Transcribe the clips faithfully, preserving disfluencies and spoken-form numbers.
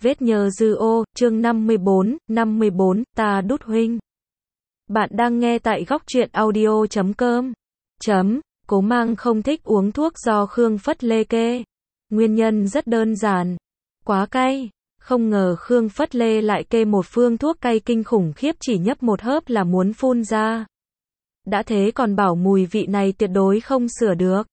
Vết nhơ dư ô, chương năm mươi bốn, năm mươi bốn, ta đút huynh. Bạn đang nghe tại góc truyện audio chấm com. Chấm, Cố Mang không thích uống thuốc do Khương Phất Lê kê. Nguyên nhân rất đơn giản. Quá cay. Không ngờ Khương Phất Lê lại kê một phương thuốc cay kinh khủng khiếp, chỉ nhấp một hớp là muốn phun ra. Đã thế còn bảo mùi vị này tuyệt đối không sửa được.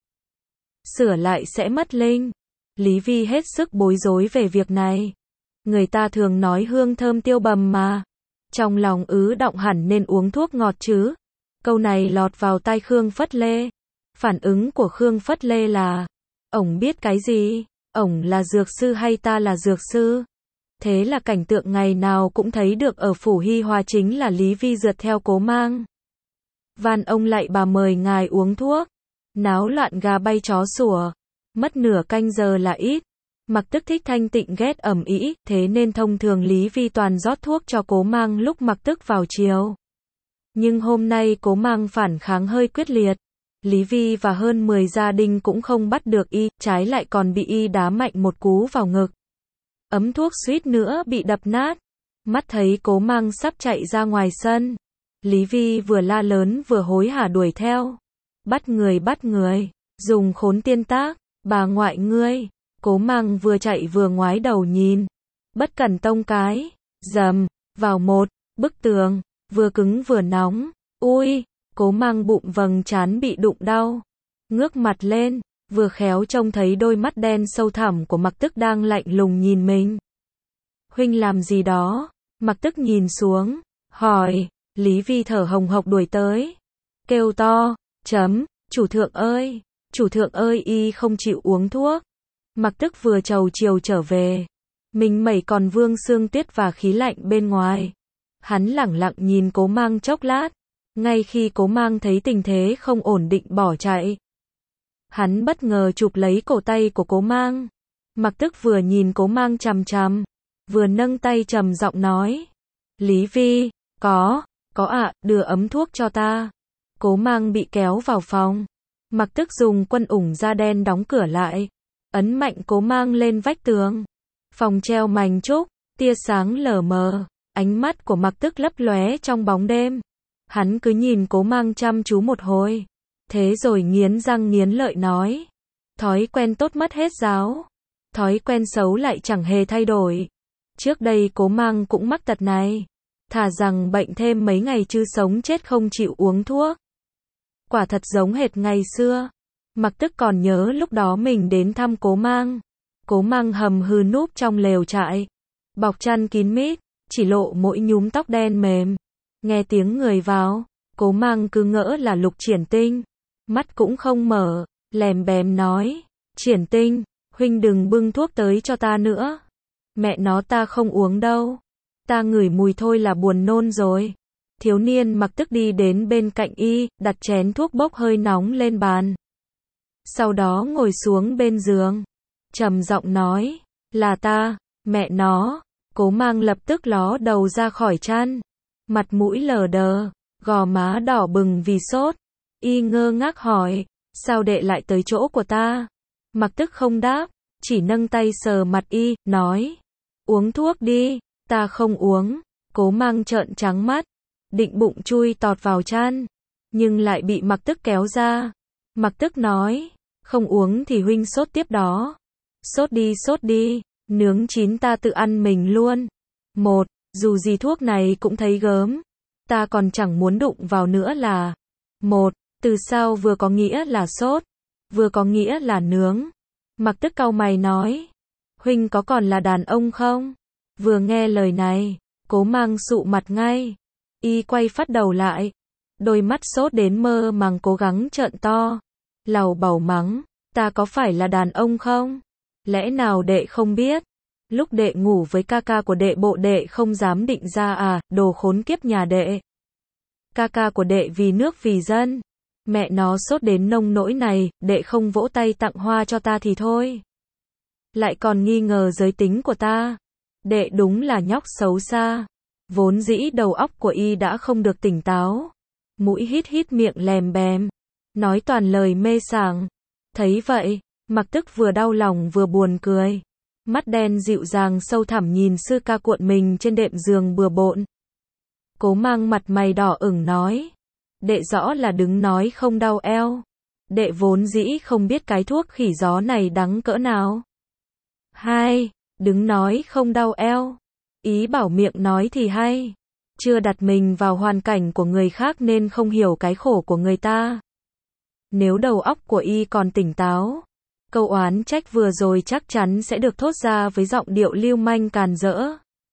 Sửa lại sẽ mất linh. Lý Vi hết sức bối rối về việc này. Người ta thường nói hương thơm tiêu bầm mà. Trong lòng ứ động hẳn nên uống thuốc ngọt chứ. Câu này lọt vào tai Khương Phất Lê. Phản ứng của Khương Phất Lê là: ổng biết cái gì? Ổng là dược sư hay ta là dược sư? Thế là cảnh tượng ngày nào cũng thấy được ở phủ Hi Hòa chính là Lý Vi rượt theo Cố Mang. Van ông lạy bà mời ngài uống thuốc. Náo loạn gà bay chó sủa. Mất nửa canh giờ là ít. Mặc Tức thích thanh tịnh ghét ầm ĩ, thế nên thông thường Lý Vi toàn rót thuốc cho Cố Mang lúc Mặc Tức vào chiều. Nhưng hôm nay Cố Mang phản kháng hơi quyết liệt. Lý Vi và hơn mười gia đình cũng không bắt được y, trái lại còn bị y đá mạnh một cú vào ngực. Ấm thuốc suýt nữa bị đập nát. Mắt thấy Cố Mang sắp chạy ra ngoài sân. Lý Vi vừa la lớn vừa hối hả đuổi theo. Bắt người bắt người, dùng khốn tiên tác, bà ngoại ngươi. Cố Mang vừa chạy vừa ngoái đầu nhìn. Bất cẩn tông cái, dầm, vào một, bức tường, vừa cứng vừa nóng. Ui, Cố Mang bụng vầng trán bị đụng đau. Ngước mặt lên, vừa khéo trông thấy đôi mắt đen sâu thẳm của Mặc Tức đang lạnh lùng nhìn mình. Huynh làm gì đó? Mặc Tức nhìn xuống, hỏi. Lý Vi thở hồng hộc đuổi tới. Kêu to, chấm, chủ thượng ơi, chủ thượng ơi, y không chịu uống thuốc. Mặc Tức vừa trầu chiều trở về. Mình mẩy còn vương sương tuyết và khí lạnh bên ngoài. Hắn lẳng lặng nhìn Cố Mang chốc lát. Ngay khi Cố Mang thấy tình thế không ổn định bỏ chạy. Hắn bất ngờ chụp lấy cổ tay của Cố Mang. Mặc Tức vừa nhìn Cố Mang chằm chằm, vừa nâng tay trầm giọng nói. Lý Vi, có, có ạ, đưa ấm thuốc cho ta. Cố Mang bị kéo vào phòng. Mặc Tức dùng quân ủng da đen đóng cửa lại. Ấn mạnh Cố Mang lên vách tường. Phòng treo mành trúc, tia sáng lờ mờ. Ánh mắt của Mặc Tức lấp lóe trong bóng đêm. Hắn cứ nhìn Cố Mang chăm chú một hồi. Thế rồi nghiến răng nghiến lợi nói. Thói quen tốt mất hết giáo. Thói quen xấu lại chẳng hề thay đổi. Trước đây Cố Mang cũng mắc tật này. Thà rằng bệnh thêm mấy ngày chứ sống chết không chịu uống thuốc. Quả thật giống hệt ngày xưa. Mặc Tức còn nhớ lúc đó mình đến thăm Cố Mang. Cố Mang hầm hừ núp trong lều trại. Bọc chăn kín mít, chỉ lộ mỗi nhúm tóc đen mềm. Nghe tiếng người vào, Cố Mang cứ ngỡ là Lục Triển Tinh. Mắt cũng không mở, lèm bèm nói. Triển Tinh, huynh đừng bưng thuốc tới cho ta nữa. Mẹ nó ta không uống đâu. Ta ngửi mùi thôi là buồn nôn rồi. Thiếu niên Mặc Tức đi đến bên cạnh y, đặt chén thuốc bốc hơi nóng lên bàn. Sau đó ngồi xuống bên giường. Trầm giọng nói. Là ta, mẹ nó. Cố Mang lập tức ló đầu ra khỏi chăn. Mặt mũi lờ đờ, gò má đỏ bừng vì sốt. Y ngơ ngác hỏi. Sao đệ lại tới chỗ của ta? Mặc Tức không đáp, chỉ nâng tay sờ mặt y, nói. Uống thuốc đi. Ta không uống. Cố Mang trợn trắng mắt. Định bụng chui tọt vào chăn. Nhưng lại bị Mặc Tức kéo ra. Mặc Tức nói. Không uống thì huynh sốt tiếp đó. Sốt đi sốt đi. Nướng chín ta tự ăn mình luôn. Một, dù gì thuốc này cũng thấy gớm. Ta còn chẳng muốn đụng vào nữa là. Một, từ sau vừa có nghĩa là sốt. Vừa có nghĩa là nướng. Mặc Tức cau mày nói. Huynh có còn là đàn ông không? Vừa nghe lời này, Cố Mang sụ mặt ngay. Y quay phát đầu lại. Đôi mắt sốt đến mơ màng cố gắng trợn to. Lầu bầu mắng. Ta có phải là đàn ông không? Lẽ nào đệ không biết? Lúc đệ ngủ với ca ca của đệ bộ đệ không dám định ra à, đồ khốn kiếp nhà đệ. Ca ca của đệ vì nước vì dân. Mẹ nó sốt đến nông nỗi này, đệ không vỗ tay tặng hoa cho ta thì thôi. Lại còn nghi ngờ giới tính của ta. Đệ đúng là nhóc xấu xa. Vốn dĩ đầu óc của y đã không được tỉnh táo. Mũi hít hít miệng lèm bèm. Nói toàn lời mê sảng. Thấy vậy, Mặc Tức vừa đau lòng vừa buồn cười. mắt đen dịu dàng sâu thẳm nhìn sư ca cuộn mình trên đệm giường bừa bộn. Cố Mang mặt mày đỏ ửng nói, đệ rõ là đứng nói không đau eo. Đệ vốn dĩ không biết cái thuốc khỉ gió này đắng cỡ nào. Hai, đứng nói không đau eo. Ý bảo miệng nói thì hay. Chưa đặt mình vào hoàn cảnh của người khác nên không hiểu cái khổ của người ta. Nếu đầu óc của y còn tỉnh táo, câu oán trách vừa rồi chắc chắn sẽ được thốt ra với giọng điệu lưu manh càn rỡ.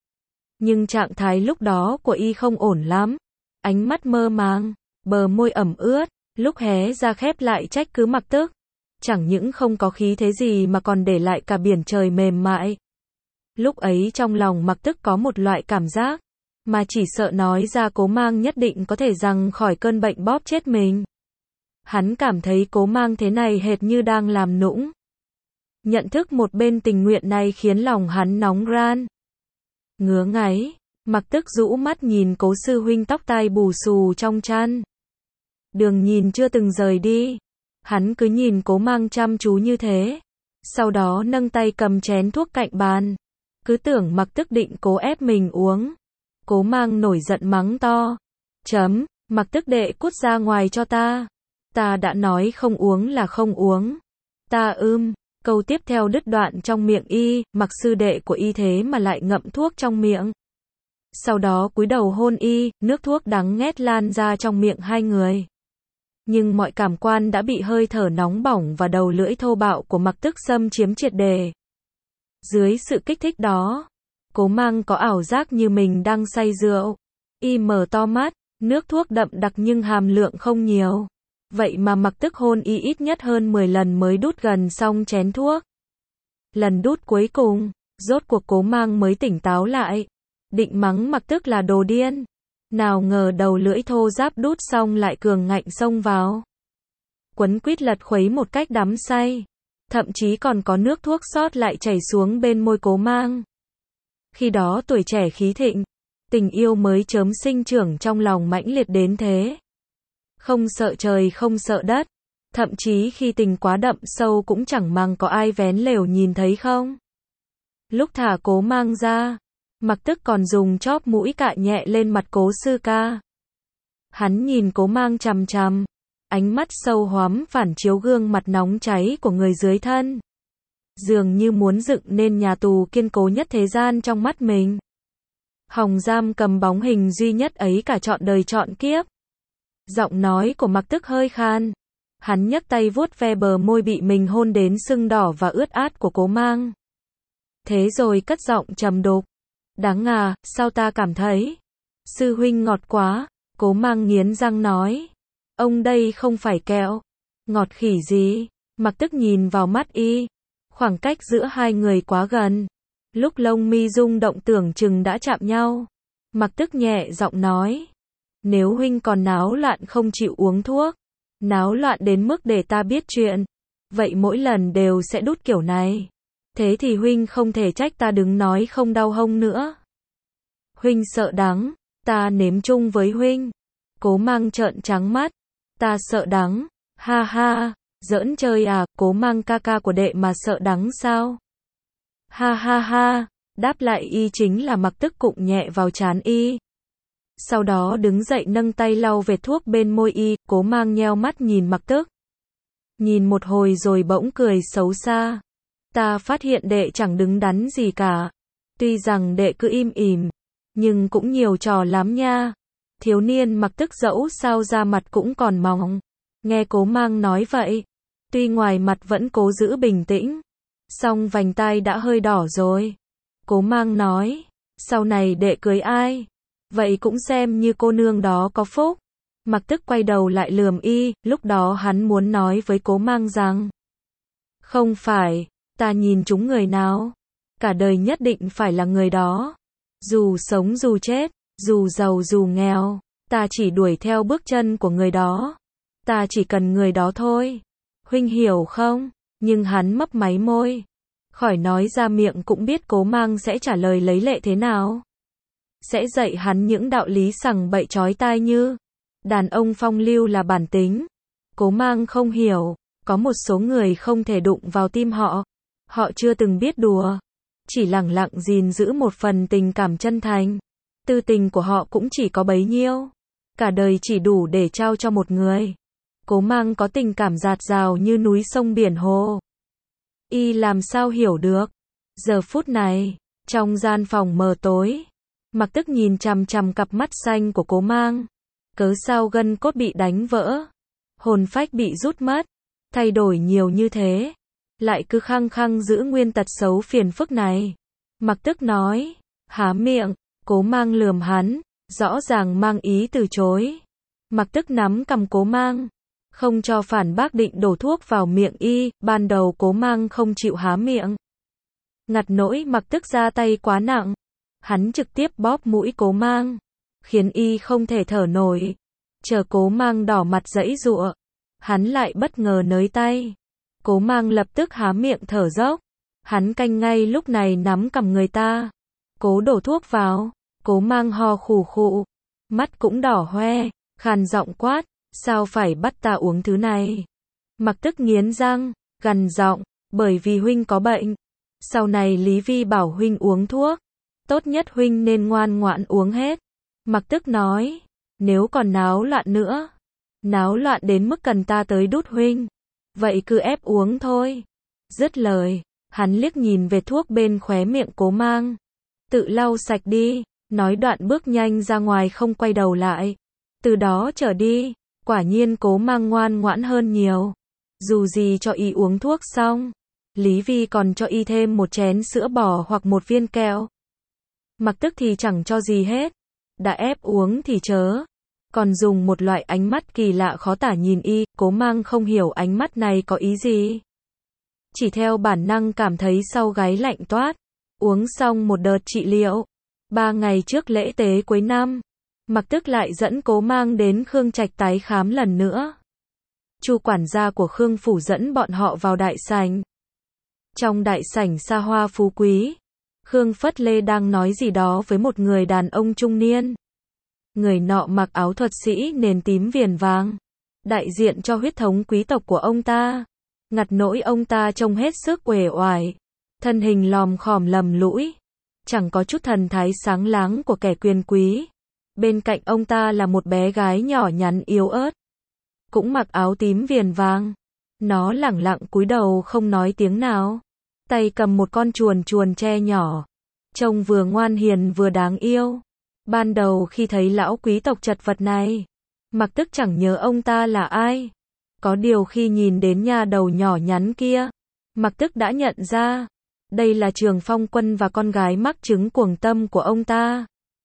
Nhưng trạng thái lúc đó của y không ổn lắm. Ánh mắt mơ màng, bờ môi ẩm ướt, lúc hé ra khép lại trách cứ Mặc Tức. Chẳng những không có khí thế gì mà còn để lại cả biển trời mềm mại. Lúc ấy trong lòng Mặc Tức có một loại cảm giác, mà chỉ sợ nói ra Cố Mang nhất định có thể rằng khỏi cơn bệnh bóp chết mình. Hắn cảm thấy Cố Mang thế này hệt như đang làm nũng. Nhận thức một bên tình nguyện này khiến lòng hắn nóng ran. Ngứa ngáy, Mặc Tức rũ mắt nhìn Cố sư huynh tóc tai bù xù trong chăn. Đường nhìn chưa từng rời đi. Hắn cứ nhìn Cố Mang chăm chú như thế. Sau đó nâng tay cầm chén thuốc cạnh bàn. Cứ tưởng Mặc Tức định cố ép mình uống. Cố Mang nổi giận mắng to. Chấm, Mặc Tức đệ cút ra ngoài cho ta. Ta đã nói không uống là không uống. Ta ưm, câu tiếp theo đứt đoạn trong miệng y, Mặc sư đệ của y thế mà lại ngậm thuốc trong miệng. Sau đó cúi đầu hôn y, nước thuốc đắng nghét lan ra trong miệng hai người. Nhưng mọi cảm quan đã bị hơi thở nóng bỏng và đầu lưỡi thô bạo của Mặc Tức xâm chiếm triệt đề. Dưới sự kích thích đó, Cố Mang có ảo giác như mình đang say rượu. Y mở to mắt, nước thuốc đậm đặc nhưng hàm lượng không nhiều. Vậy mà Mặc Tức hôn y ít nhất hơn mười lần mới đút gần xong chén thuốc. Lần đút cuối cùng, rốt cuộc Cố Mang mới tỉnh táo lại. Định mắng Mặc Tức là đồ điên. Nào ngờ đầu lưỡi thô ráp đút xong lại cường ngạnh xông vào. Quấn quýt lật khuấy một cách đắm say. Thậm chí còn có nước thuốc sót lại chảy xuống bên môi Cố Mang. Khi đó tuổi trẻ khí thịnh, tình yêu mới chớm sinh trưởng trong lòng mãnh liệt đến thế. Không sợ trời không sợ đất. Thậm chí khi tình quá đậm sâu cũng chẳng màng có ai vén lều nhìn thấy không. Lúc thả Cố Mang ra, Mặc Tức còn dùng chóp mũi cạ nhẹ lên mặt Cố sư ca. Hắn nhìn Cố Mang chằm chằm, ánh mắt sâu hoắm phản chiếu gương mặt nóng cháy của người dưới thân. Dường như muốn dựng nên nhà tù kiên cố nhất thế gian trong mắt mình. Hòng giam cầm bóng hình duy nhất ấy cả trọn đời trọn kiếp. Giọng nói của Mặc Tức hơi khan. Hắn nhấc tay vuốt ve bờ môi bị mình hôn đến sưng đỏ và ướt át của Cố Mang. Thế rồi cất giọng trầm đục. Đáng à, sao ta cảm thấy sư huynh ngọt quá. Cố Mang nghiến răng nói. Ông đây không phải kẹo. Ngọt khỉ gì. Mặc Tức nhìn vào mắt y. Khoảng cách giữa hai người quá gần. Lúc lông mi rung động tưởng chừng đã chạm nhau. Mặc Tức nhẹ giọng nói. Nếu huynh còn náo loạn không chịu uống thuốc, náo loạn đến mức để ta biết chuyện, vậy mỗi lần đều sẽ đút kiểu này. Thế thì huynh không thể trách ta đứng nói không đau hông nữa. Huynh sợ đắng, ta nếm chung với huynh. Cố Mang trợn trắng mắt. Ta sợ đắng, ha ha, giỡn chơi à, Cố Mang ca ca của đệ mà sợ đắng sao? Ha ha ha, đáp lại y chính là Mặc Tức cụng nhẹ vào trán y. Sau đó đứng dậy nâng tay lau vệt thuốc bên môi y, Cố Mang nheo mắt nhìn Mặc Tức. Nhìn một hồi rồi bỗng cười xấu xa. Ta phát hiện đệ chẳng đứng đắn gì cả. Tuy rằng đệ cứ im ỉm, nhưng cũng nhiều trò lắm nha. Thiếu niên Mặc Tức dẫu sao da mặt cũng còn mỏng. Nghe Cố Mang nói vậy, tuy ngoài mặt vẫn cố giữ bình tĩnh, song vành tai đã hơi đỏ rồi. Cố Mang nói, sau này đệ cưới ai? Vậy cũng xem như cô nương đó có phúc. Mặc Tức quay đầu lại lườm y, lúc đó hắn muốn nói với Cố Mang rằng, không phải, ta nhìn chúng người nào, cả đời nhất định phải là người đó. Dù sống dù chết, dù giàu dù nghèo, ta chỉ đuổi theo bước chân của người đó. Ta chỉ cần người đó thôi. Huynh hiểu không? Nhưng hắn mấp máy môi. Khỏi nói ra miệng cũng biết Cố Mang sẽ trả lời lấy lệ thế nào. Sẽ dạy hắn những đạo lý sằng bậy chói tai như đàn ông phong lưu là bản tính. Cố Mang không hiểu, có một số người không thể đụng vào tim họ. Họ chưa từng biết đùa. chỉ lẳng lặng gìn giữ một phần tình cảm chân thành. Tư tình của họ cũng chỉ có bấy nhiêu. Cả đời chỉ đủ để trao cho một người. Cố Mang có tình cảm dạt dào như núi sông biển hồ. Y làm sao hiểu được. Giờ phút này, trong gian phòng mờ tối, Mặc Tức nhìn chằm chằm cặp mắt xanh của Cố Mang. Cớ sao gân cốt bị đánh vỡ, hồn phách bị rút mất, thay đổi nhiều như thế, lại cứ khăng khăng giữ nguyên tật xấu phiền phức này. Mặc Tức nói, há miệng. Cố Mang lườm hắn, rõ ràng mang ý từ chối. Mặc Tức nắm cầm Cố Mang, không cho phản bác, định đổ thuốc vào miệng y. Ban đầu Cố Mang không chịu há miệng, ngặt nỗi Mặc Tức ra tay quá nặng. Hắn trực tiếp bóp mũi Cố Mang, khiến y không thể thở nổi. Chờ Cố Mang đỏ mặt giãy giụa, hắn lại bất ngờ nới tay. Cố Mang lập tức há miệng thở dốc. Hắn canh ngay lúc này nắm cầm người ta, cố đổ thuốc vào. Cố Mang ho khù khụ, mắt cũng đỏ hoe, khàn giọng quát, sao phải bắt ta uống thứ này? Mặc Tức nghiến răng, gằn giọng, bởi vì huynh có bệnh. Sau này Lý Vi bảo huynh uống thuốc, tốt nhất huynh nên ngoan ngoãn uống hết. Mặc Tức nói, nếu còn náo loạn nữa, náo loạn đến mức cần ta tới đút huynh, vậy cứ ép uống thôi. Dứt lời, hắn liếc nhìn về thuốc bên khóe miệng Cố Mang, tự lau sạch đi. Nói đoạn bước nhanh ra ngoài không quay đầu lại. Từ đó trở đi, quả nhiên Cố Mang ngoan ngoãn hơn nhiều. Dù gì cho y uống thuốc xong, Lý Vi còn cho y thêm một chén sữa bò hoặc một viên kẹo. Mặc Tức thì chẳng cho gì hết. Đã ép uống thì chớ, còn dùng một loại ánh mắt kỳ lạ khó tả nhìn y. Cố Mang không hiểu ánh mắt này có ý gì, chỉ theo bản năng cảm thấy sau gáy lạnh toát. Uống xong một đợt trị liệu, ba ngày trước lễ tế cuối năm, Mặc Tức lại dẫn Cố Mang đến Khương Trạch tái khám lần nữa. Chu quản gia của Khương phủ dẫn bọn họ vào đại sảnh. Trong đại sảnh xa hoa phú quý, Khương Phất Lê đang nói gì đó với một người đàn ông trung niên. Người nọ mặc áo thuật sĩ nền tím viền vàng, đại diện cho huyết thống quý tộc của ông ta. Ngặt nỗi ông ta trông hết sức uể oải, thân hình lòm khòm lầm lũi, chẳng có chút thần thái sáng láng của kẻ quyền quý. Bên cạnh ông ta là một bé gái nhỏ nhắn yếu ớt, cũng mặc áo tím viền vàng. Nó lẳng lặng cúi đầu không nói tiếng nào, tay cầm một con chuồn chuồn tre nhỏ, trông vừa ngoan hiền vừa đáng yêu. Ban đầu khi thấy lão quý tộc chật vật này, Mặc Tức chẳng nhớ ông ta là ai. Có điều khi nhìn đến nha đầu nhỏ nhắn kia, Mặc Tức đã nhận ra, đây là Trường Phong Quân và con gái mắc chứng cuồng tâm của ông ta.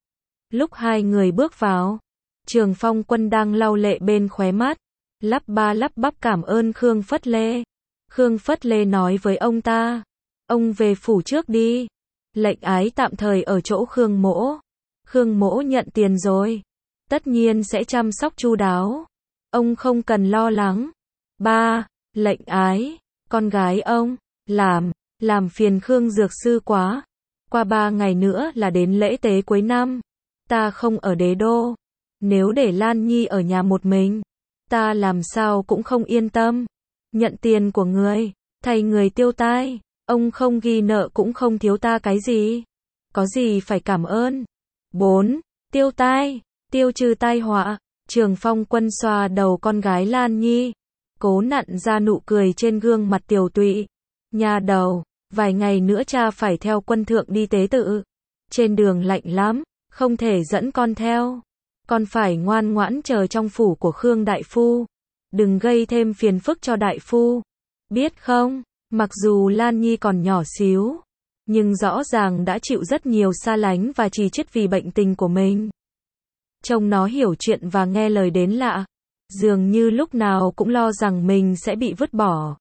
Lúc hai người bước vào, Trường Phong Quân đang lau lệ bên khóe mắt, lắp ba lắp bắp cảm ơn Khương Phất Lê. Khương Phất Lê nói với ông ta, ông về phủ trước đi, lệnh ái tạm thời ở chỗ Khương mỗ. Khương mỗ nhận tiền rồi, tất nhiên sẽ chăm sóc chu đáo, ông không cần lo lắng. Ba, lệnh ái, con gái ông, làm, làm phiền Khương dược sư quá. Qua ba ngày nữa là đến lễ tế cuối năm, ta không ở đế đô, nếu để Lan Nhi ở nhà một mình, ta làm sao cũng không yên tâm. Nhận tiền của người, thay người tiêu tai, ông không ghi nợ cũng không thiếu ta cái gì, có gì phải cảm ơn. Bốn, tiêu tai, tiêu trừ tai họa. Trường Phong Quân xoa đầu con gái Lan Nhi, cố nặn ra nụ cười trên gương mặt tiều tụy. Nhà đầu, vài ngày nữa cha phải theo quân thượng đi tế tự, trên đường lạnh lắm, không thể dẫn con theo, con phải ngoan ngoãn chờ trong phủ của Khương đại phu, đừng gây thêm phiền phức cho đại phu, biết không? Mặc dù Lan Nhi còn nhỏ xíu, nhưng rõ ràng đã chịu rất nhiều xa lánh và chỉ trích vì bệnh tình của mình. Trông nó hiểu chuyện và nghe lời đến lạ, dường như lúc nào cũng lo rằng mình sẽ bị vứt bỏ,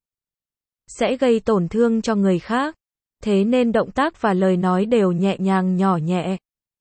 sẽ gây tổn thương cho người khác, thế nên động tác và lời nói đều nhẹ nhàng nhỏ nhẹ.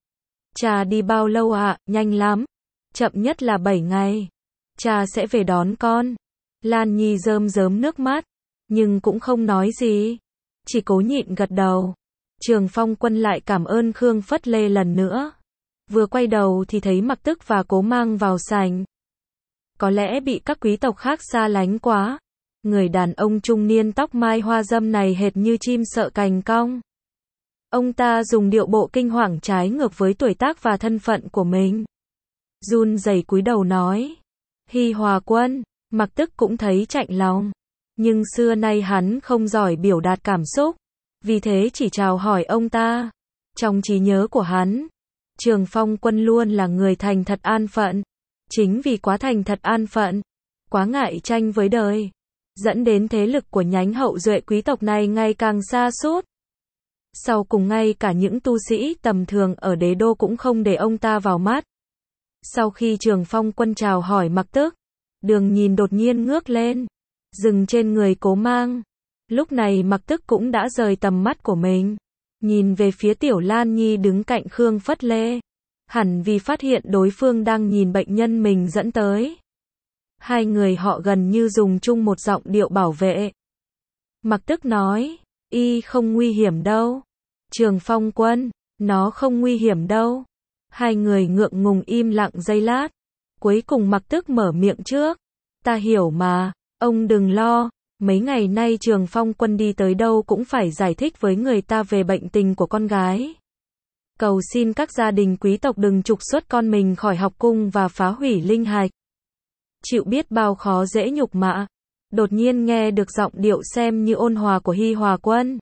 Cha đi bao lâu ạ? À? Nhanh lắm, chậm nhất là bảy ngày, cha sẽ về đón con. Lan Nhi rơm rớm nước mắt, nhưng cũng không nói gì, chỉ cố nhịn gật đầu. Trường Phong Quân lại cảm ơn Khương Phất Lê lần nữa. Vừa quay đầu thì thấy Mặc Tức và Cố Mang vào sảnh. Có lẽ bị các quý tộc khác xa lánh quá, người đàn ông trung niên tóc mai hoa râm này hệt như chim sợ cành cong. Ông ta dùng điệu bộ kinh hoàng trái ngược với tuổi tác và thân phận của mình. Run rẩy cúi đầu nói. Hi Hòa Quân, Mặc Tức cũng thấy chạnh lòng. Nhưng xưa nay hắn không giỏi biểu đạt cảm xúc. Vì thế chỉ chào hỏi ông ta. Trong trí nhớ của hắn, Trường Phong Quân luôn là người thành thật an phận. Chính vì quá thành thật an phận, quá ngại tranh với đời, dẫn đến thế lực của nhánh hậu duệ quý tộc này ngày càng sa sút. Sau cùng ngay cả những tu sĩ tầm thường ở đế đô cũng không để ông ta vào mắt. Sau khi Trường Phong Quân chào hỏi Mặc Tức, Đường Nhìn đột nhiên ngước lên, dừng trên người Cố Mang. Lúc này Mặc Tức cũng đã rời tầm mắt của mình, nhìn về phía Tiểu Lan Nhi đứng cạnh Khương Phất Lê. Hẳn vì phát hiện đối phương đang nhìn bệnh nhân mình dẫn tới. Hai người họ gần như dùng chung một giọng điệu bảo vệ. Mặc Tức nói, y không nguy hiểm đâu. Trường Phong Quân, nó không nguy hiểm đâu. Hai người ngượng ngùng im lặng giây lát. Cuối cùng Mặc Tức mở miệng trước. Ta hiểu mà, ông đừng lo. Mấy ngày nay Trường Phong Quân đi tới đâu cũng phải giải thích với người ta về bệnh tình của con gái. Cầu xin các gia đình quý tộc đừng trục xuất con mình khỏi học cung và phá hủy linh hạch. Chịu biết bao khó dễ nhục mạ. Đột nhiên nghe được giọng điệu xem như ôn hòa của Hi Hòa Quân.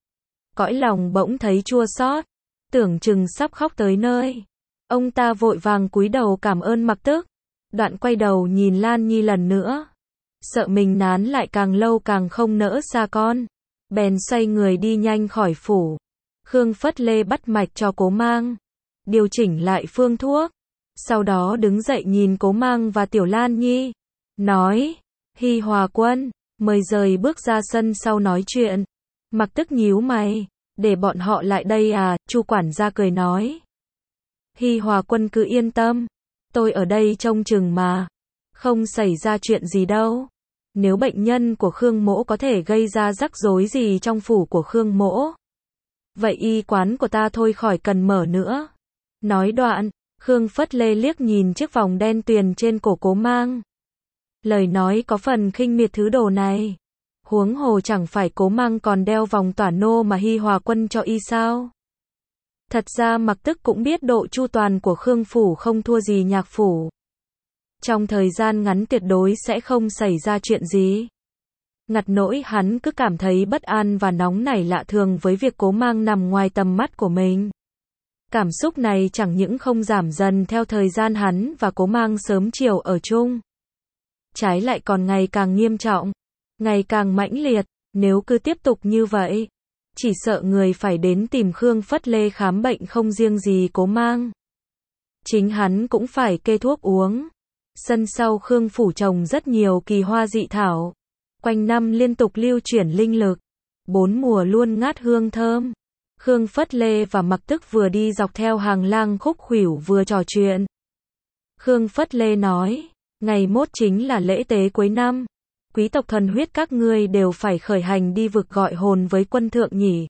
Cõi lòng bỗng thấy chua xót, tưởng chừng sắp khóc tới nơi. Ông ta vội vàng cúi đầu cảm ơn Mặc Tức. Đoạn quay đầu nhìn Lan Nhi lần nữa. Sợ mình nán lại càng lâu càng không nỡ xa con. Bèn xoay người đi nhanh khỏi phủ. Khương Phất Lê bắt mạch cho Cố Mang, điều chỉnh lại phương thuốc. Sau đó đứng dậy nhìn Cố Mang và Tiểu Lan Nhi. Nói, Hi Hòa Quân, mời rời bước ra sân sau nói chuyện. Mặc Tức nhíu mày, để bọn họ lại đây à, Chu quản gia cười nói. Hi Hòa Quân cứ yên tâm, tôi ở đây trông chừng mà. Không xảy ra chuyện gì đâu. Nếu bệnh nhân của Khương Mỗ có thể gây ra rắc rối gì trong phủ của Khương Mỗ, vậy y quán của ta thôi khỏi cần mở nữa. Nói đoạn, Khương Phất Lê liếc nhìn chiếc vòng đen tuyền trên cổ Cố Mang. Lời nói có phần khinh miệt thứ đồ này. Huống hồ chẳng phải Cố Mang còn đeo vòng tỏa nô mà Hi Hòa Quân cho y sao. Thật ra Mặc Tức cũng biết độ chu toàn của Khương phủ không thua gì Nhạc phủ. Trong thời gian ngắn tuyệt đối sẽ không xảy ra chuyện gì. Ngặt nỗi hắn cứ cảm thấy bất an và nóng nảy lạ thường với việc Cố Mang nằm ngoài tầm mắt của mình. Cảm xúc này chẳng những không giảm dần theo thời gian hắn và Cố Mang sớm chiều ở chung. Trái lại còn ngày càng nghiêm trọng, ngày càng mãnh liệt. Nếu cứ tiếp tục như vậy, chỉ sợ người phải đến tìm Khương Phất Lê khám bệnh không riêng gì Cố Mang. Chính hắn cũng phải kê thuốc uống. Sân sau Khương phủ trồng rất nhiều kỳ hoa dị thảo. Quanh năm liên tục lưu chuyển linh lực. Bốn mùa luôn ngát hương thơm. Khương Phất Lê và Mặc Tức vừa đi dọc theo hàng lang khúc khuỷu vừa trò chuyện. Khương Phất Lê nói, ngày mốt chính là lễ tế cuối năm. Quý tộc thuần huyết các ngươi đều phải khởi hành đi vực gọi hồn với quân thượng nhỉ.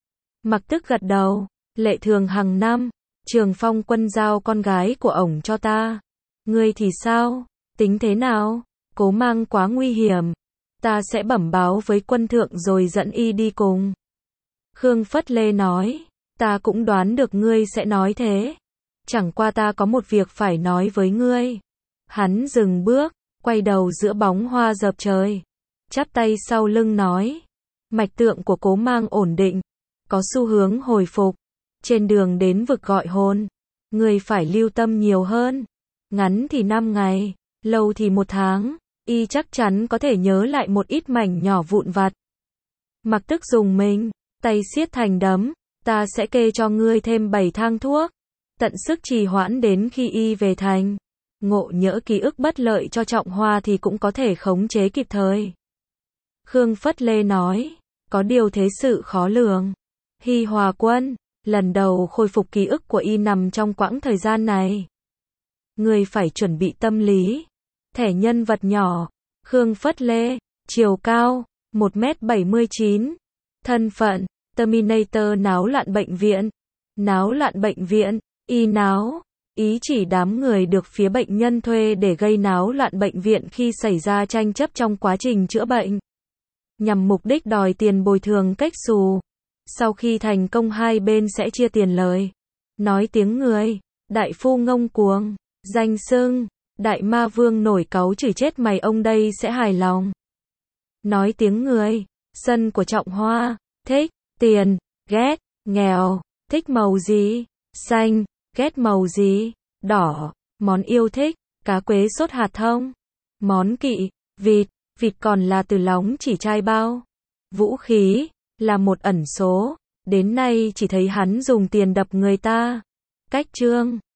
Mặc Tức gật đầu, lệ thường hàng năm, Trường Phong Quân giao con gái của ổng cho ta. Ngươi thì sao, tính thế nào? Cố Mang quá nguy hiểm. Ta sẽ bẩm báo với quân thượng rồi dẫn y đi cùng. Khương Phất Lê nói, ta cũng đoán được ngươi sẽ nói thế. Chẳng qua ta có một việc phải nói với ngươi. Hắn dừng bước, quay đầu giữa bóng hoa dợp trời. Chắp tay sau lưng nói, mạch tượng của Cố Mang ổn định, có xu hướng hồi phục. Trên đường đến vực gọi hồn, ngươi phải lưu tâm nhiều hơn. Ngắn thì năm ngày, lâu thì một tháng. Y chắc chắn có thể nhớ lại một ít mảnh nhỏ vụn vặt. Mặc Tức dùng mình, tay siết thành đấm, ta sẽ kê cho ngươi thêm bảy thang thuốc, tận sức trì hoãn đến khi y về thành. Ngộ nhỡ ký ức bất lợi cho Trọng Hoa thì cũng có thể khống chế kịp thời. Khương Phất Lê nói, có điều thế sự khó lường. Hi Hòa Quân, lần đầu khôi phục ký ức của y nằm trong quãng thời gian này. Ngươi phải chuẩn bị tâm lý. Thẻ nhân vật nhỏ, Khương Phất Lê, chiều cao, một mét bảy mươi chín, thân phận, Terminator náo loạn bệnh viện, náo loạn bệnh viện, y náo, ý chỉ đám người được phía bệnh nhân thuê để gây náo loạn bệnh viện khi xảy ra tranh chấp trong quá trình chữa bệnh, nhằm mục đích đòi tiền bồi thường cách xù. Sau khi thành công hai bên sẽ chia tiền lời. Nói tiếng người. Đại phu ngông cuồng. Danh xưng. Đại ma vương nổi cáu chửi chết mày, ông đây sẽ hài lòng. Nói tiếng người. Sân của Trọng Hoa. Thích. Tiền. Ghét. Nghèo. Thích màu gì? Xanh. Ghét màu gì? Đỏ. Món yêu thích. Cá quế sốt hạt thông. Món kỵ. Vịt. Vịt còn là từ lóng chỉ trai bao. Vũ khí. Là một ẩn số. Đến nay chỉ thấy hắn dùng tiền đập người ta. Cách trương.